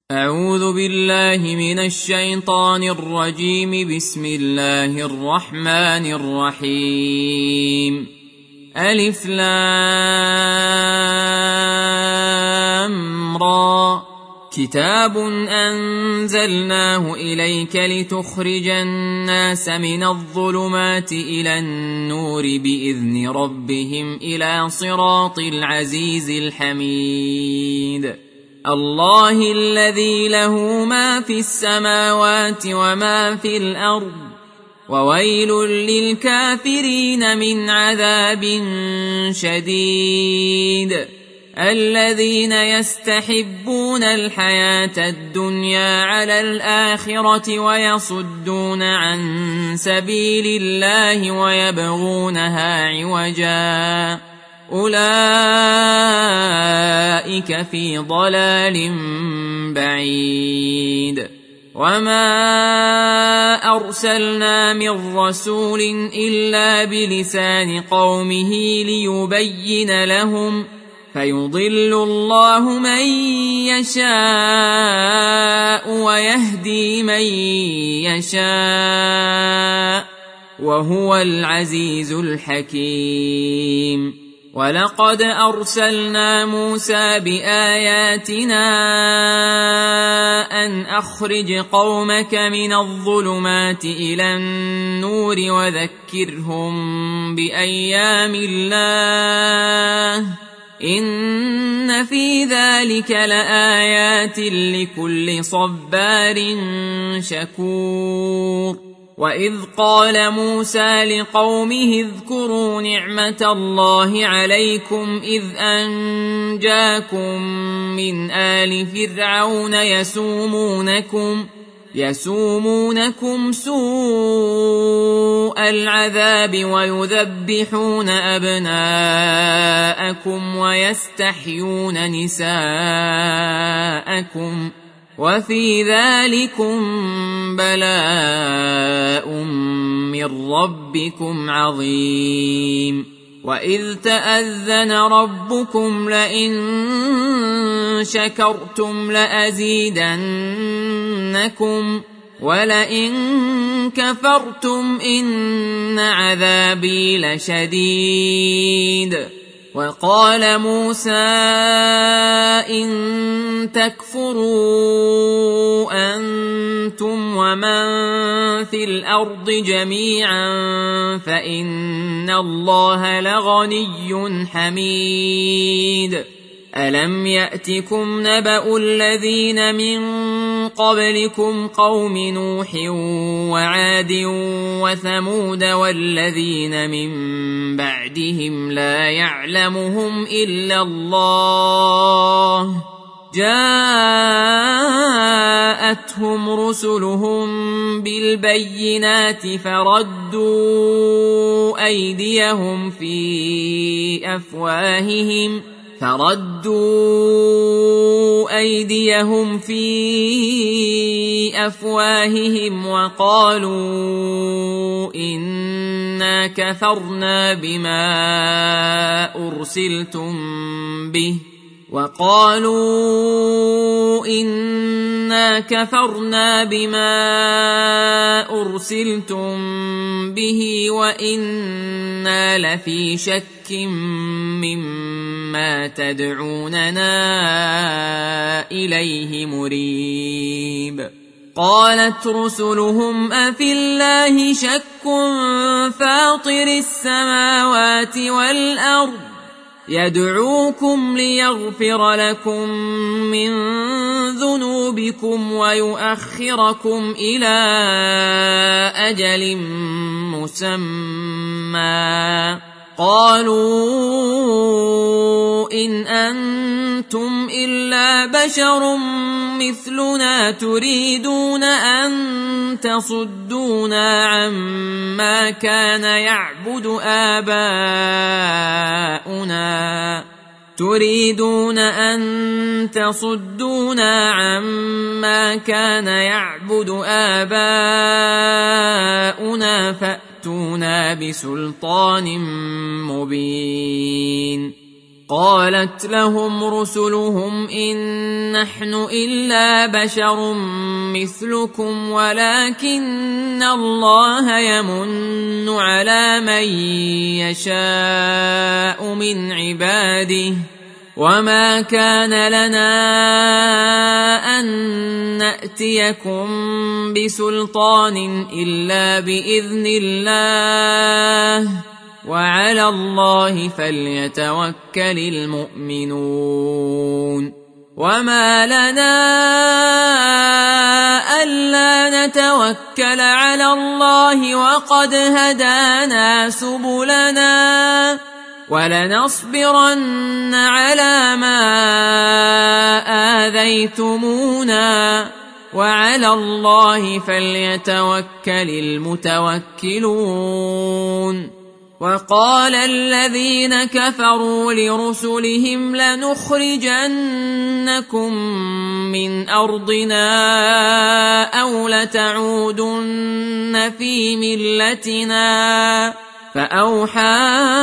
أعوذ بالله من الشيطان الرجيم. بسم الله الرحمن الرحيم. ألف لام را. كتاب أنزلناه إليك لتخرج الناس من الظلمات إلى النور بإذن ربهم إلى صراط العزيز الحميد. الله الذي له ما في السماوات وما في الأرض، وويل للكافرين من عذاب شديد. الذين يستحبون الحياة الدنيا على الآخرة ويصدون عن سبيل الله ويبغونها عوجا، أولئك في ضلال بعيد. وما أرسلنا من رسول إلا بلسان قومه ليبين لهم، فيضل الله من يشاء ويهدي من يشاء، وهو العزيز الحكيم. ولقد أرسلنا موسى بآياتنا أن أخرج قومك من الظلمات إلى النور وذكرهم بأيام الله، إن في ذلك لآيات لكل صبار شكور. وإذ قال موسى لقومه اذكروا نعمة الله عليكم إذ أنجاكم من آل فرعون يسومونكم سوء العذاب ويذبحون أبناءكم ويستحيون نساءكم، وفي ذلكم بلاء من ربكم عظيم. وإذ تأذن ربكم لئن شكرتم لأزيدنكم ولئن كفرتم إن عذابي لشديد. وقال موسى إن تكفروا أنتم ومن في الأرض جميعا فإن الله لغني حميد. ألم يأتكم نبأ الذين من قبلكم قوم نوح وعاد وثمود والذين من بعدهم لا يعلمهم إلا الله، جاءتهم رسلهم بالبينات فردوا أيديهم في أفواههم وقالوا إنا كفرنا بما أرسلتم به وإنا لفي شك مما تدعوننا إليه مريب. قالت رسلهم أفي الله شك فاطر السماوات والأرض يدعوكم ليغفر لكم من ذنوبكم ويؤخركم إلى أجل مسمى، قالوا إن أنتم إلا بشر مثلنا تريدون أن تصدونا عما كان يعبد آباؤنا فأتوا فأتونا بسلطان مبين. قالت رسلهم أفي الله شك فاطر السماوات والأرض يدعوكم ليغفر لكم من ذنوبكم ويؤخركم إلى أجل مسمى، قالوا إن أنتم إلا بشر مثلنا تريدون أن تصدونا عما كان يعبد آباؤنا تريدون أن تصدونا عما كان يعبد آباؤنا فأتونا بسلطان مبين. قالت لهم رسلهم إن نحن إلا بشر مثلكم ولكن الله يمن على من يشاء من عباده وما كان لنا أن نأتيكم بسلطان إلا بإذن الله وعلى الله فليتوكل المؤمنون وما لنا ألا نتوكل على الله وقد هدانا سبلنا ولنصبرن على ما آذيتمونا وعلى الله فليتوكل المتوكلون وقال الذين كفروا لرسلهم لنخرجنكم من أرضنا أو لتعودن في ملتنا فأوحى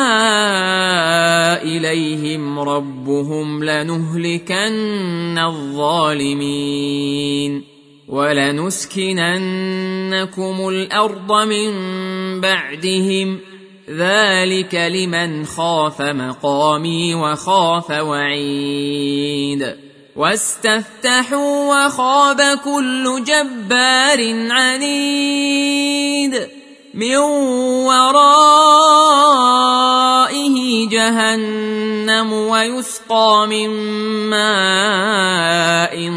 إليهم ربهم لنهلكن الظالمين ولنسكننكم الأرض من بعدهم ذلك لمن خاف مقامي وخاف وعيد واستفتحوا وخاب كل جبار عنيد من ورائه جهنم ويسقى من ماء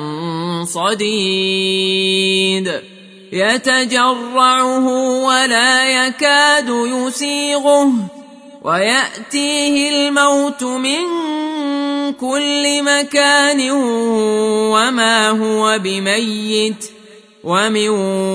صديد يتجرعه ولا يكاد يسيغه ويأتيه الموت من كل مكان وما هو بميت ومن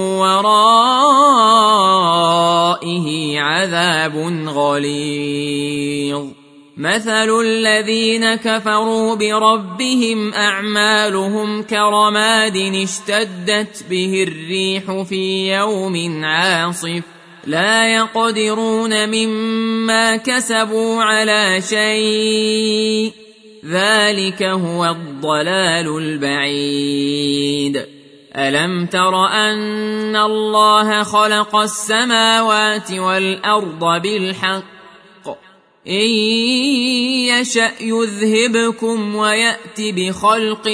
ورائه عذاب غليظ مثل الذين كفروا بربهم أعمالهم كرماد اشتدت به الريح في يوم عاصف لا يقدرون مما كسبوا على شيء ذلك هو الضلال البعيد ألم تر أن الله خلق السماوات والأرض بالحق إن يشأ يذهبكم ويأت بخلق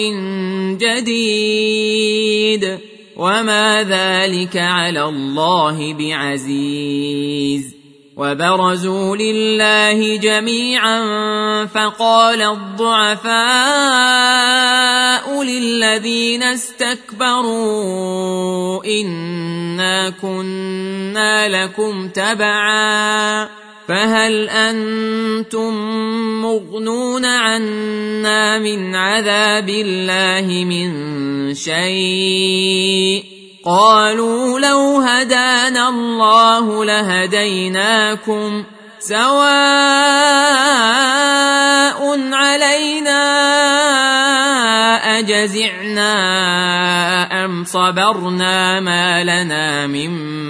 جديد وما ذلك على الله بعزيز وبرزوا لله جميعا فقال الضعفاء للذين استكبروا إنا كنا لكم تبعا فهل أنتم مغنون عنا من عذاب الله من شيء قالوا لو هدانا الله لهديناكم سواء علينا أجزعنا أم صبرنا ما لنا من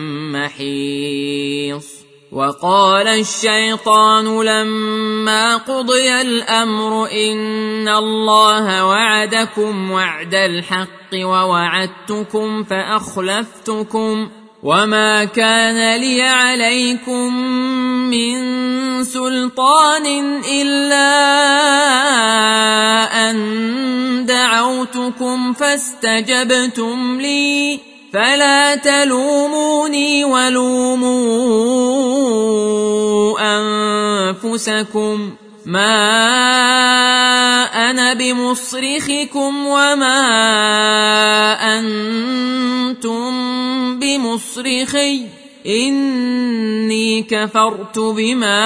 محيص وقال الشيطان لما قضي الأمر إن الله وعدكم وعد الحق ووعدتكم فأخلفتكم وما كان لي عليكم من سلطان إلا أن دعوتكم فاستجبتم لي فلا تلوموني ولوموا أنفسكم ما أنا بمصرخكم وما أنتم بمصرخي إني كفرت بما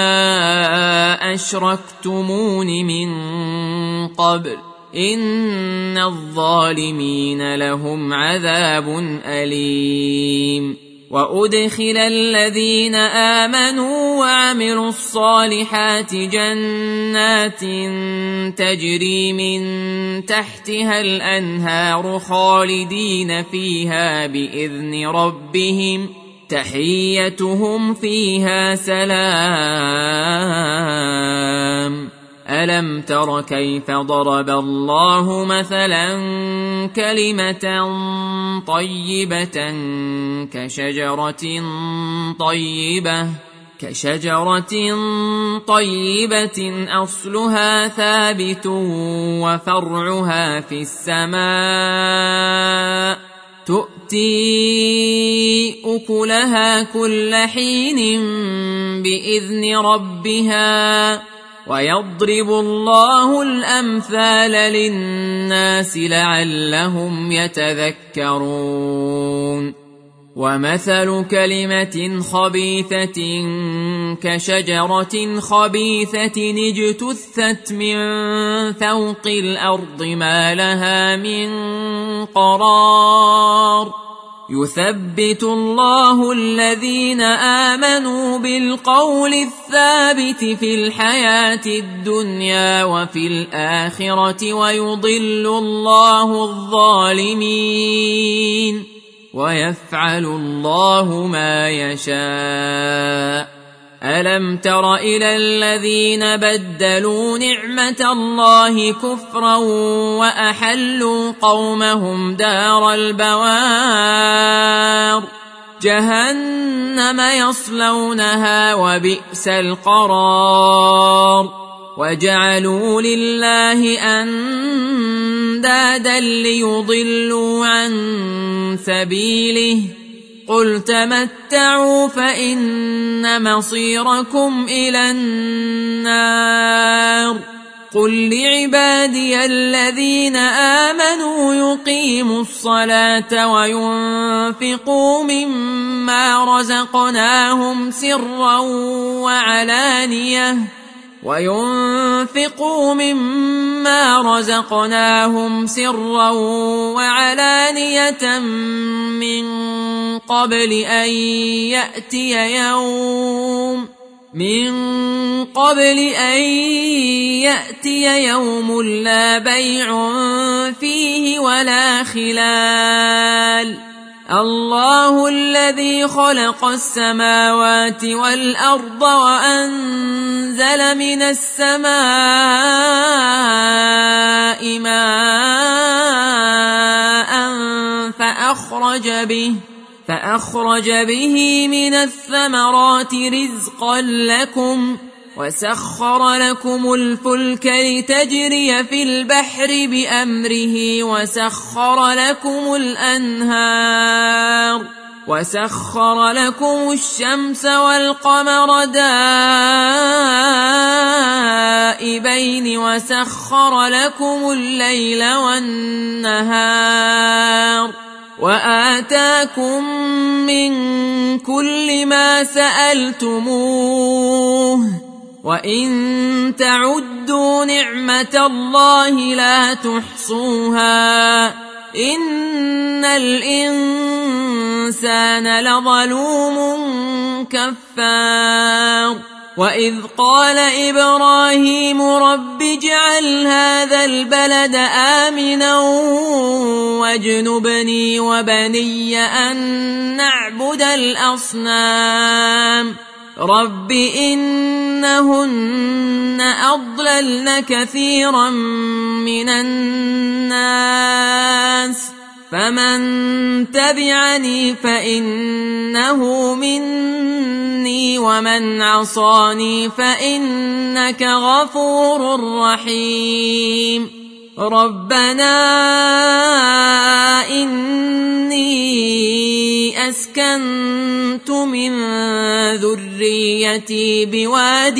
أشركتمون من قبل إن الظالمين لهم عذاب أليم وأدخل الذين آمنوا وعملوا الصالحات جنات تجري من تحتها الأنهار خالدين فيها بإذن ربهم تحيتهم فيها سلام ألم تر كيف ضرب الله مثلا كلمة طيبة كشجرة طيبة أصلها ثابت وفرعها في السماء تؤتي أكلها كل حين بإذن ربها ويضرب الله الأمثال للناس لعلهم يتذكرون ومثل كلمة خبيثة كشجرة خبيثة اجتثت من فوق الأرض ما لها من قرار يثبت الله الذين آمنوا بالقول الثابت في الحياة الدنيا وفي الآخرة ويضل الله الظالمين ويفعل الله ما يشاء ألم تر إلى الذين بدلوا نعمة الله كفرا وأحلوا قومهم دار البوار جهنم يصلونها وبئس القرار وجعلوا لله أندادا ليضلوا عن سبيله قل تمتعوا فإن مصيركم إلى النار قل لعبادي الذين آمنوا يقيموا الصلاة وينفقوا مما رزقناهم سرا وعلانية من قبل أن يأتي يوم لا بيع فيه ولا خلال الله الذي خلق السماوات والأرض وأنزل من السماء ماء فأخرج به من الثمرات رزقا لكم وسخر لكم الفلك لتجري في البحر بأمره وسخر لكم الأنهار وسخر لكم الشمس والقمر دائبين وسخر لكم الليل والنهار وآتاكم من كل ما سألتموه وإن تعدوا نعمة الله لا تحصوها إن الإنسان لظلوم كفار وإذ قال إبراهيم رب اجعل هذا البلد آمنا واجنبني وبني أن نعبد الأصنام رب إنهن أضللن كثيرا من الناس فمن تبعني فإنه مني ومن عصاني فإنك غفور رحيم ربنا إني أسكنت من ذريتي بواد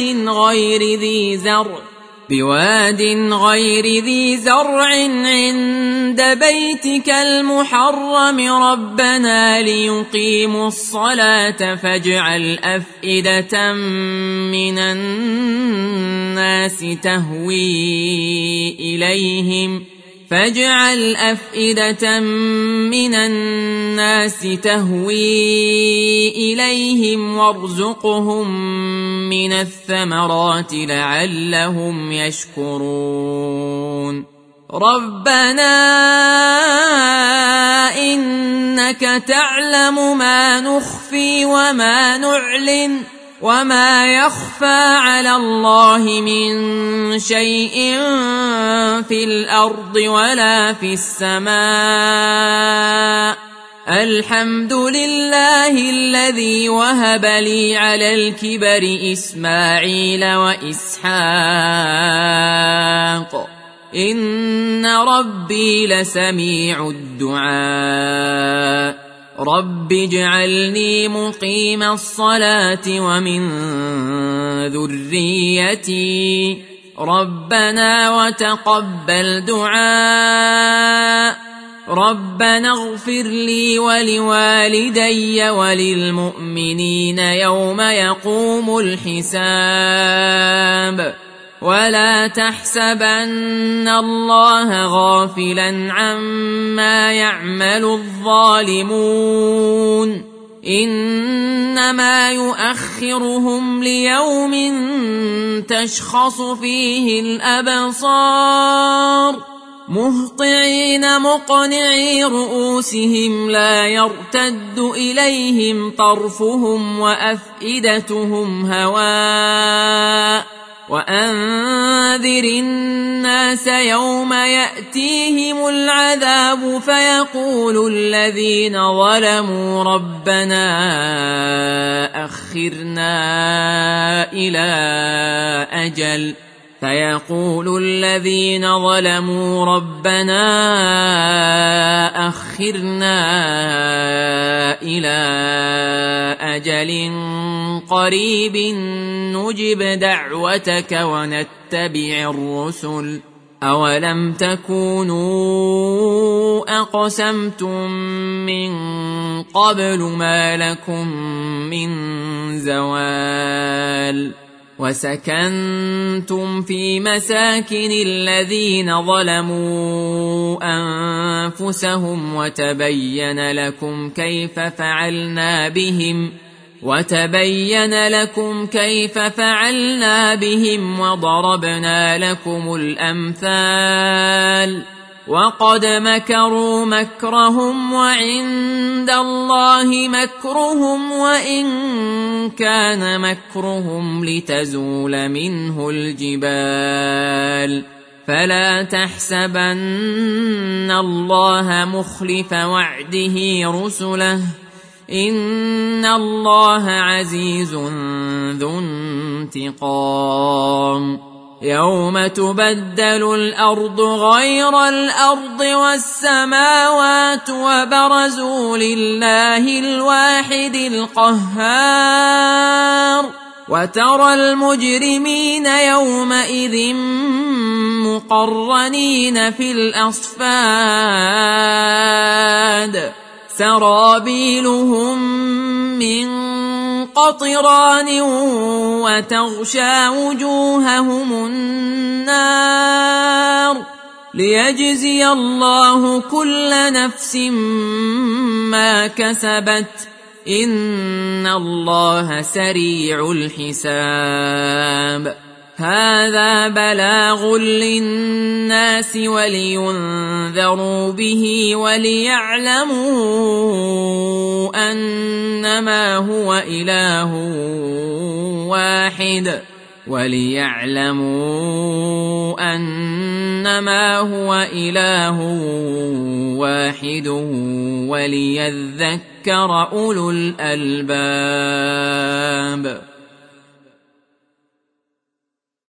غير ذي زرع عند بيتك المحرم ربنا ليقيموا الصلاة فاجعل أفئدة من الناس تهوي إليهم وارزقهم من الثمرات لعلهم يشكرون ربنا إنك تعلم ما نخفي وما نعلن وما يخفى على الله من شيء في الأرض ولا في السماء. الحمد لله الذي وهب لي على الكبر إسماعيل وإسحاق إن ربي لسميع الدعاء. رب اجعلني مقيم الصلاة ومن ذريتي ربنا وتقبل دعاء. ربنا اغفر لي ولوالدي وللمؤمنين يوم يقوم الحساب. ولا تحسبن الله غافلا عما يعمل الظالمون إنما يؤخرهم ليوم تشخص فيه الأبصار مهطعين مقنعي رؤوسهم لا يرتد إليهم طرفهم وأفئدتهم هواء. وأنذر الناس يوم يأتيهم العذاب فيقول الذين ظلموا ربنا أخرنا إلى أجل قريب نجب دعوتك ونتبع الرسل أولم تكونوا أقسمتم من قبل ما لكم من زوال. وسكنتم في مساكن الذين ظلموا أنفسهم وتبين لكم كيف فعلنا بهم وضربنا لكم الأمثال. وقد مكروا مكرهم وعند الله مكرهم وإن كان مكرهم لتزول منه الجبال. فلا تحسبن الله مخلف وعده رسله إن الله عزيز ذو انتقام. يوم تبدل الأرض غير الأرض والسماوات وبرزوا لله الواحد القهار. وترى المجرمين يومئذ مقرنين في الأصفاد سرابيلهم من قطران وتغشى وجوههم النار ليجزي الله كل نفس ما كسبت إن الله سريع الحساب. هذا بلاغ للناس ولينذروا به وليعلموا أنما هو إله واحد وليذكر أولو الألباب.